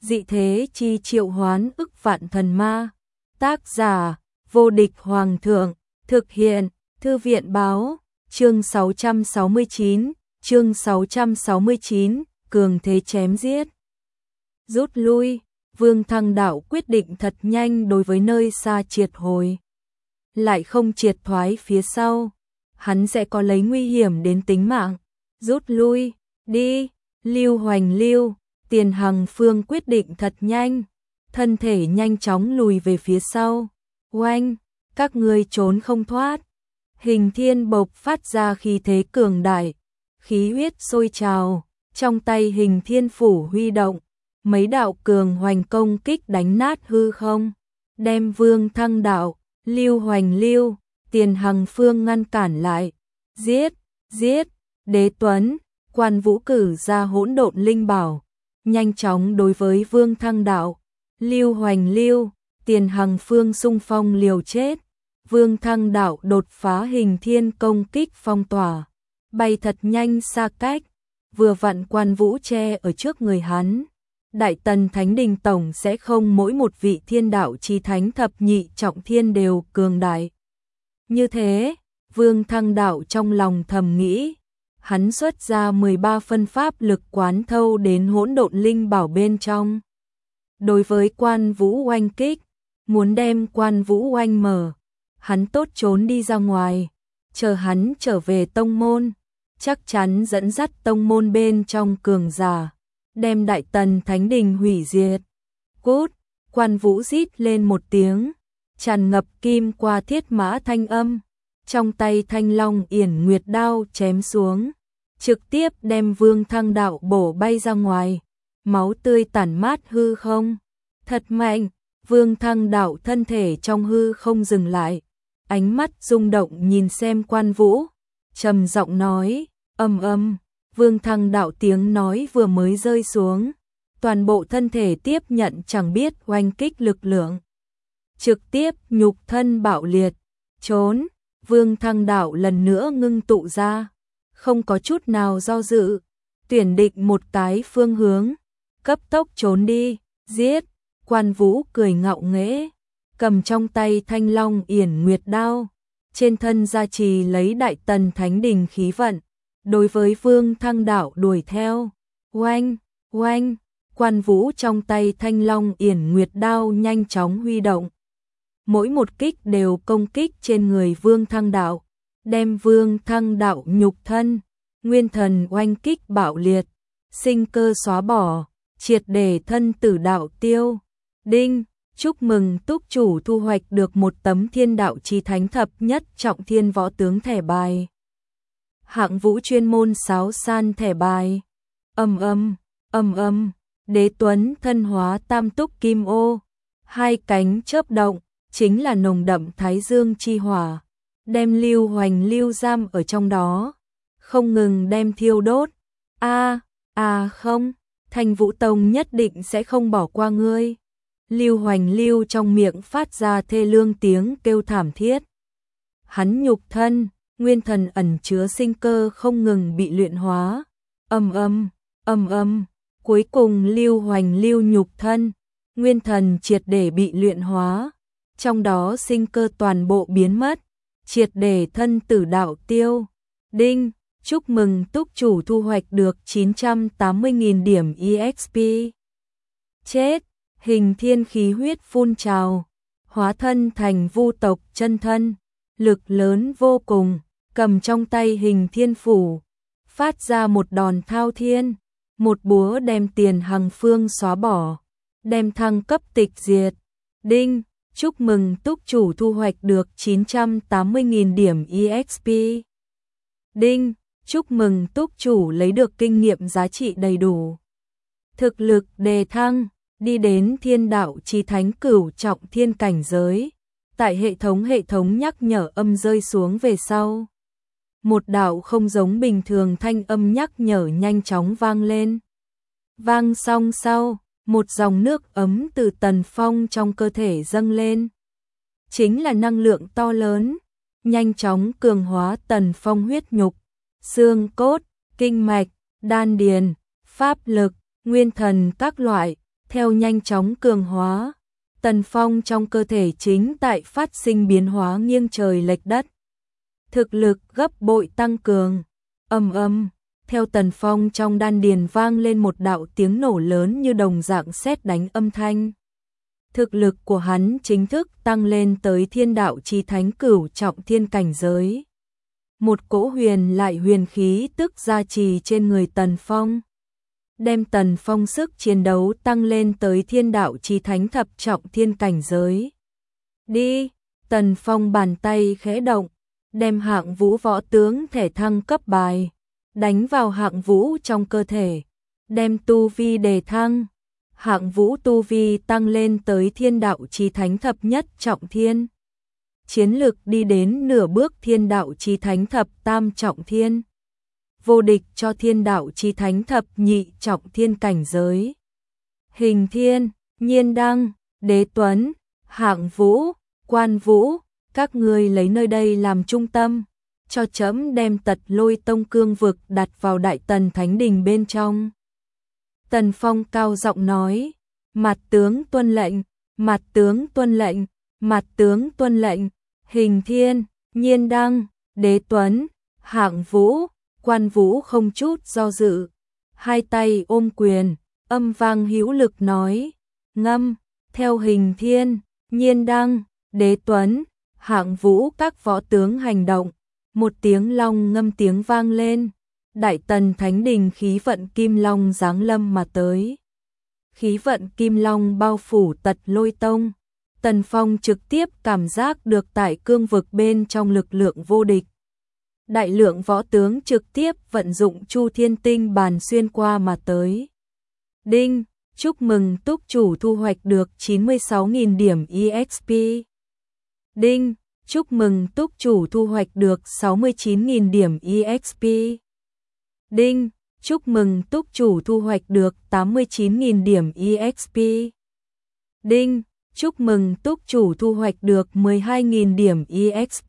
Dị thế chi triệu hoán ức vạn thần ma. Tác giả: Vô địch hoàng thượng. Thực hiện: Thư viện báo. Chương 669, cường thế chém giết. Rút lui, Vương Thăng Đạo quyết định thật nhanh đối với nơi xa triệt hồi. Lại không triệt thoái phía sau, hắn sẽ có lấy nguy hiểm đến tính mạng. Rút lui, đi. Lưu Hoành Lưu, Tiền Hằng Phương quyết định thật nhanh, thân thể nhanh chóng lùi về phía sau. Oanh, các ngươi trốn không thoát. Hình Thiên bộc phát ra khí thế cường đại, khí huyết sôi trào, trong tay Hình Thiên phủ huy động, mấy đạo cường hoành công kích đánh nát hư không, đem Vương Thăng Đạo, Lưu Hoành Lưu, Tiền Hằng Phương ngăn cản lại. Giết, giết. Đế Tuấn, Quan Vũ cử ra hỗn độn linh bảo, nhanh chóng đối với Vương Thăng Đạo, Lưu Hoành Lưu, Tiền Hằng Phương xung phong liều chết. Vương Thăng Đạo đột phá Hình Thiên công kích phong tỏa, bay thật nhanh xa cách, vừa vặn Quan Vũ che ở trước người hắn. Đại Tần Thánh Đình tổng sẽ không mỗi một vị thiên đạo chi thánh thập nhị trọng thiên đều cường đại. Như thế, Vương Thăng Đạo trong lòng thầm nghĩ, hắn xuất ra 13 phân pháp lực quán thâu đến hỗn độn linh bảo bên trong. Đối với Quan Vũ oanh kích, muốn đem Quan Vũ oanh mở, hắn tốt trốn đi ra ngoài, chờ hắn trở về tông môn, chắc chắn dẫn dắt tông môn bên trong cường giả, đem Đại Tần Thánh Đình hủy diệt. Cút, Quan Vũ rít lên một tiếng, tràn ngập kim qua thiết mã thanh âm, trong tay Thanh Long Yển Nguyệt đao chém xuống, trực tiếp đem Vương Thăng Đạo bổ bay ra ngoài, máu tươi tản mát hư không. Thật mạnh, Vương Thăng Đạo thân thể trong hư không dừng lại, ánh mắt rung động nhìn xem Quan Vũ, trầm giọng nói, ầm ầm. Vương Thăng Đạo tiếng nói vừa mới rơi xuống, toàn bộ thân thể tiếp nhận chẳng biết oanh kích lực lượng, trực tiếp nhục thân bạo liệt, trốn. Vương Thăng Đạo lần nữa ngưng tụ ra, không có chút nào do dự, tuyển định một cái phương hướng, cấp tốc trốn đi. Giết. Quan Vũ cười ngạo nghễ, cầm trong tay Thanh Long Yển Nguyệt đao, trên thân gia trì lấy Đại Tần Thánh Đình khí vận, đối với Vương Thăng Đạo đuổi theo. Oanh, oanh. Quan Vũ trong tay Thanh Long Yển Nguyệt đao nhanh chóng huy động, mỗi một kích đều công kích trên người Vương Thăng Đạo, đem Vương Thăng Đạo nhục thân, nguyên thần oanh kích bạo liệt, sinh cơ xóa bỏ, triệt để thân tử đạo tiêu. Đinh, chúc mừng túc chủ thu hoạch được một tấm thiên đạo chi thánh thập nhất trọng thiên võ tướng thẻ bài. Hạng vũ chuyên môn sáo san thẻ bài. Ầm ầm, ầm ầm. Đế Tuấn thân hóa tam túc kim ô, hai cánh chớp động, chính là nồng đậm thái dương chi hỏa, đem Lưu Hoành Lưu giam ở trong đó, không ngừng đem thiêu đốt. Không, Thanh Vũ Tông nhất định sẽ không bỏ qua ngươi. Lưu Hoành Lưu trong miệng phát ra thê lương tiếng kêu thảm thiết. Hắn nhục thân, nguyên thần ẩn chứa sinh cơ không ngừng bị luyện hóa. Ầm ầm, ầm ầm. Cuối cùng Lưu Hoành Lưu nhục thân, nguyên thần triệt để bị luyện hóa, trong đó sinh cơ toàn bộ biến mất, triệt để thân tử đạo tiêu. Đinh, chúc mừng túc chủ thu hoạch được 980.000 điểm EXP. Chết. Hình Thiên khí huyết phun trào, hóa thân thành vu tộc chân thân, lực lớn vô cùng, cầm trong tay Hình Thiên phủ, phát ra một đòn thao thiên, một búa đem Tiền Hằng Phương xóa bỏ, đem thăng cấp tịch diệt. Đinh, chúc mừng túc chủ thu hoạch được 980.000 điểm EXP. Đinh, chúc mừng túc chủ lấy được kinh nghiệm giá trị đầy đủ. Thực lực đề thăng, đi đến thiên đạo chi thánh cửu trọng thiên cảnh giới. Tại hệ thống nhắc nhở âm rơi xuống về sau, một đạo không giống bình thường thanh âm nhắc nhở nhanh chóng vang lên. Vang xong sau, một dòng nước ấm từ Tần Phong trong cơ thể dâng lên. Chính là năng lượng to lớn, nhanh chóng cường hóa Tần Phong huyết nhục, xương cốt, kinh mạch, đan điền, pháp lực, nguyên thần các loại, theo nhanh chóng cường hóa, tần phong trong cơ thể chính tại phát sinh biến hóa nghiêng trời lệch đất. Thực lực gấp bội tăng cường, ầm ầm, theo tần phong trong đan điền vang lên một đạo tiếng nổ lớn như đồng dạng sét đánh âm thanh. Thực lực của hắn chính thức tăng lên tới thiên đạo chi thánh cửu trọng thiên cảnh giới. Một cỗ huyền lại huyền khí tức gia trì trên người Tần Phong, đem Tần Phong sức chiến đấu tăng lên tới thiên đạo chi thánh thập trọng thiên cảnh giới. Đi, Tần Phong bàn tay khẽ động, đem hạng vũ võ tướng thể thăng cấp bài, đánh vào hạng vũ trong cơ thể, đem tu vi đề thăng. Hạng vũ tu vi tăng lên tới thiên đạo chi thánh thập nhất trọng thiên. Chiến lực đi đến nửa bước thiên đạo chi thánh thập tam trọng thiên. Vô địch cho thiên đạo chi thánh thập nhị trọng thiên cảnh giới. Hình Thiên, Nhiên Đăng, Đế Tuấn, Hạng Vũ, Quan Vũ, các ngươi lấy nơi đây làm trung tâm, cho trẫm đem Tật Lôi Tông cương vực đặt vào Đại Tần Thánh Đình bên trong. Tần Phong cao giọng nói, mặt tướng tuân lệnh, mặt tướng tuân lệnh, mặt tướng tuân lệnh. Hình Thiên, Nhiên Đăng, Đế Tuấn, Hạng Vũ, Quan Vũ không chút do dự, hai tay ôm quyền, âm vang hữu lực nói, ngâm. Theo Hình Thiên, Nhiên Đăng, Đế Tuấn, Hạng Vũ các võ tướng hành động, một tiếng long ngâm tiếng vang lên. Đại Tần Thánh Đình khí vận Kim Long giáng lâm mà tới. Khí vận Kim Long bao phủ Tật Lôi Tông. Tần Phong trực tiếp cảm giác được tại cương vực bên trong lực lượng vô địch. Đại lượng võ tướng trực tiếp vận dụng Chu Thiên Tinh bàn xuyên qua mà tới. Đinh, chúc mừng túc chủ thu hoạch được 96.000 điểm EXP. Đinh, chúc mừng túc chủ thu hoạch được 69.000 điểm EXP. Đinh, chúc mừng túc chủ thu hoạch được 89.000 điểm EXP. Đinh, chúc mừng túc chủ thu hoạch được 12.000 điểm EXP.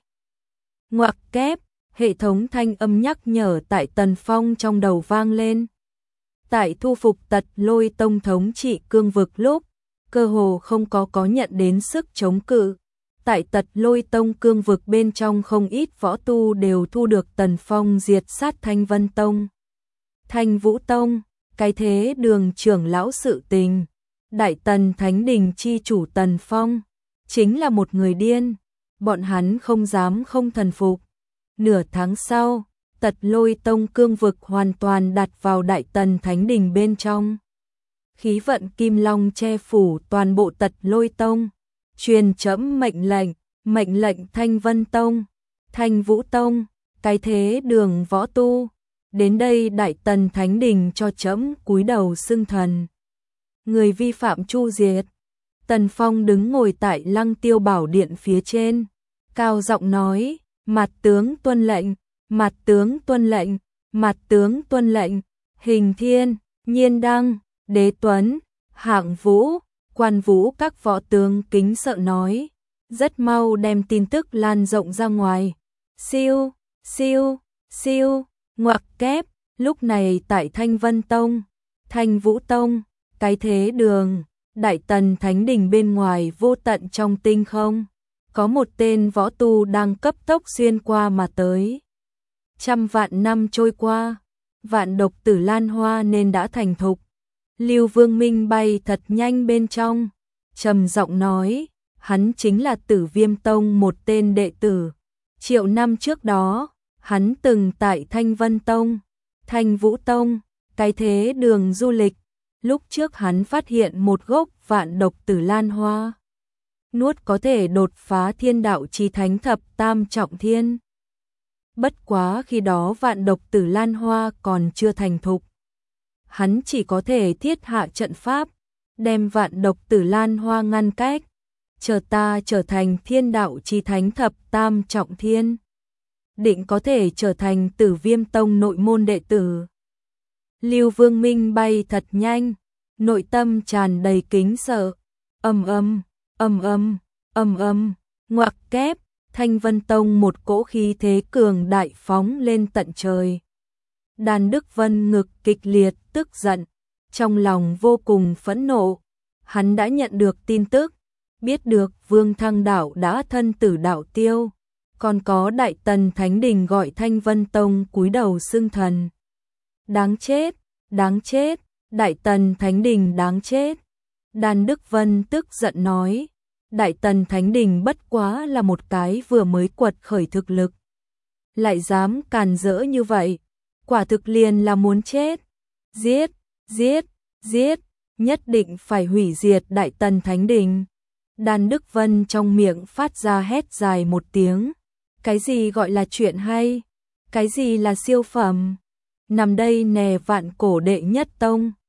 Ngoặc kép, hệ thống thanh âm nhắc nhở tại Tần Phong trong đầu vang lên. Tại thu phục Tật Lôi Tông thống trị cương vực lúc, cơ hồ không có nhận đến sức chống cự. Tại Tật Lôi Tông cương vực bên trong không ít võ tu đều thu được Tần Phong diệt sát Thanh Vân Tông, Thanh Vũ Tông, cái thế đường trưởng lão sự tình. Đại Tần Thánh Đình chi chủ Tần Phong chính là một người điên, bọn hắn không dám không thần phục. Nửa tháng sau, Tật Lôi Tông cương vực hoàn toàn đặt vào Đại Tần Thánh Đình bên trong. Khí vận Kim Long che phủ toàn bộ Tật Lôi Tông, truyền trẫm mệnh lệnh Thanh Vân Tông, Thanh Vũ Tông, cái thế đường võ tu, đến đây Đại Tần Thánh Đình cho trẫm cúi đầu xưng thần. Người vi phạm chu diệt. Tần Phong đứng ngồi tại Lăng Tiêu Bảo Điện phía trên, cao giọng nói, mặt tướng tuân lệnh, mặt tướng tuân lệnh, mặt tướng tuân lệnh. Hình Thiên, Nhiên Đăng, Đế Tuấn, Hạng Vũ, Quan Vũ các võ tướng kính sợ nói, rất mau đem tin tức lan rộng ra ngoài. Siêu, siêu, siêu, ngoặc kép, lúc này tại Thanh Vân Tông, Thanh Vũ Tông, cái thế đường, Đại Tần Thánh Đình bên ngoài vô tận trong tinh không, có một tên võ tu đang cấp tốc xuyên qua mà tới. Trăm vạn năm trôi qua, vạn độc tử lan hoa nên đã thành thục. Lưu Vương Minh bay thật nhanh bên trong, trầm giọng nói, hắn chính là Tử Viêm Tông một tên đệ tử. Triệu năm trước đó, hắn từng tại Thanh Vân Tông, Thanh Vũ Tông, cái thế đường du lịch. Lúc trước hắn phát hiện một gốc vạn độc tử lan hoa, nuốt có thể đột phá thiên đạo chi thánh thập tam trọng thiên. Bất quá khi đó vạn độc tử lan hoa còn chưa thành thục. Hắn chỉ có thể thiết hạ trận pháp, đem vạn độc tử lan hoa ngăn cách, chờ ta trở thành thiên đạo chi thánh thập tam trọng thiên, định có thể trở thành Tử Viêm Tông nội môn đệ tử. Lưu Vương Minh bay thật nhanh, nội tâm tràn đầy kính sợ. Ầm ầm, ầm ầm, ầm ầm, ngoặc kép, Thanh Vân Tông một cỗ khí thế cường đại phóng lên tận trời. Đàn Đức Vân ngực kịch liệt tức giận, trong lòng vô cùng phẫn nộ. Hắn đã nhận được tin tức, biết được Vương Thăng Đạo đã thân tử đạo tiêu, còn có Đại Tần Thánh Đình gọi Thanh Vân Tông cúi đầu xưng thần. Đáng chết, đáng chết, Đại Tần Thánh Đình đáng chết. Đan Đức Vân tức giận nói, Đại Tần Thánh Đình bất quá là một cái vừa mới quật khởi thực lực, lại dám càn rỡ như vậy, quả thực liền là muốn chết. Giết, giết, giết, nhất định phải hủy diệt Đại Tần Thánh Đình. Đan Đức Vân trong miệng phát ra hét dài một tiếng. Cái gì gọi là chuyện hay? Cái gì là siêu phẩm? Nằm đây nè Vạn Cổ đệ nhất tông.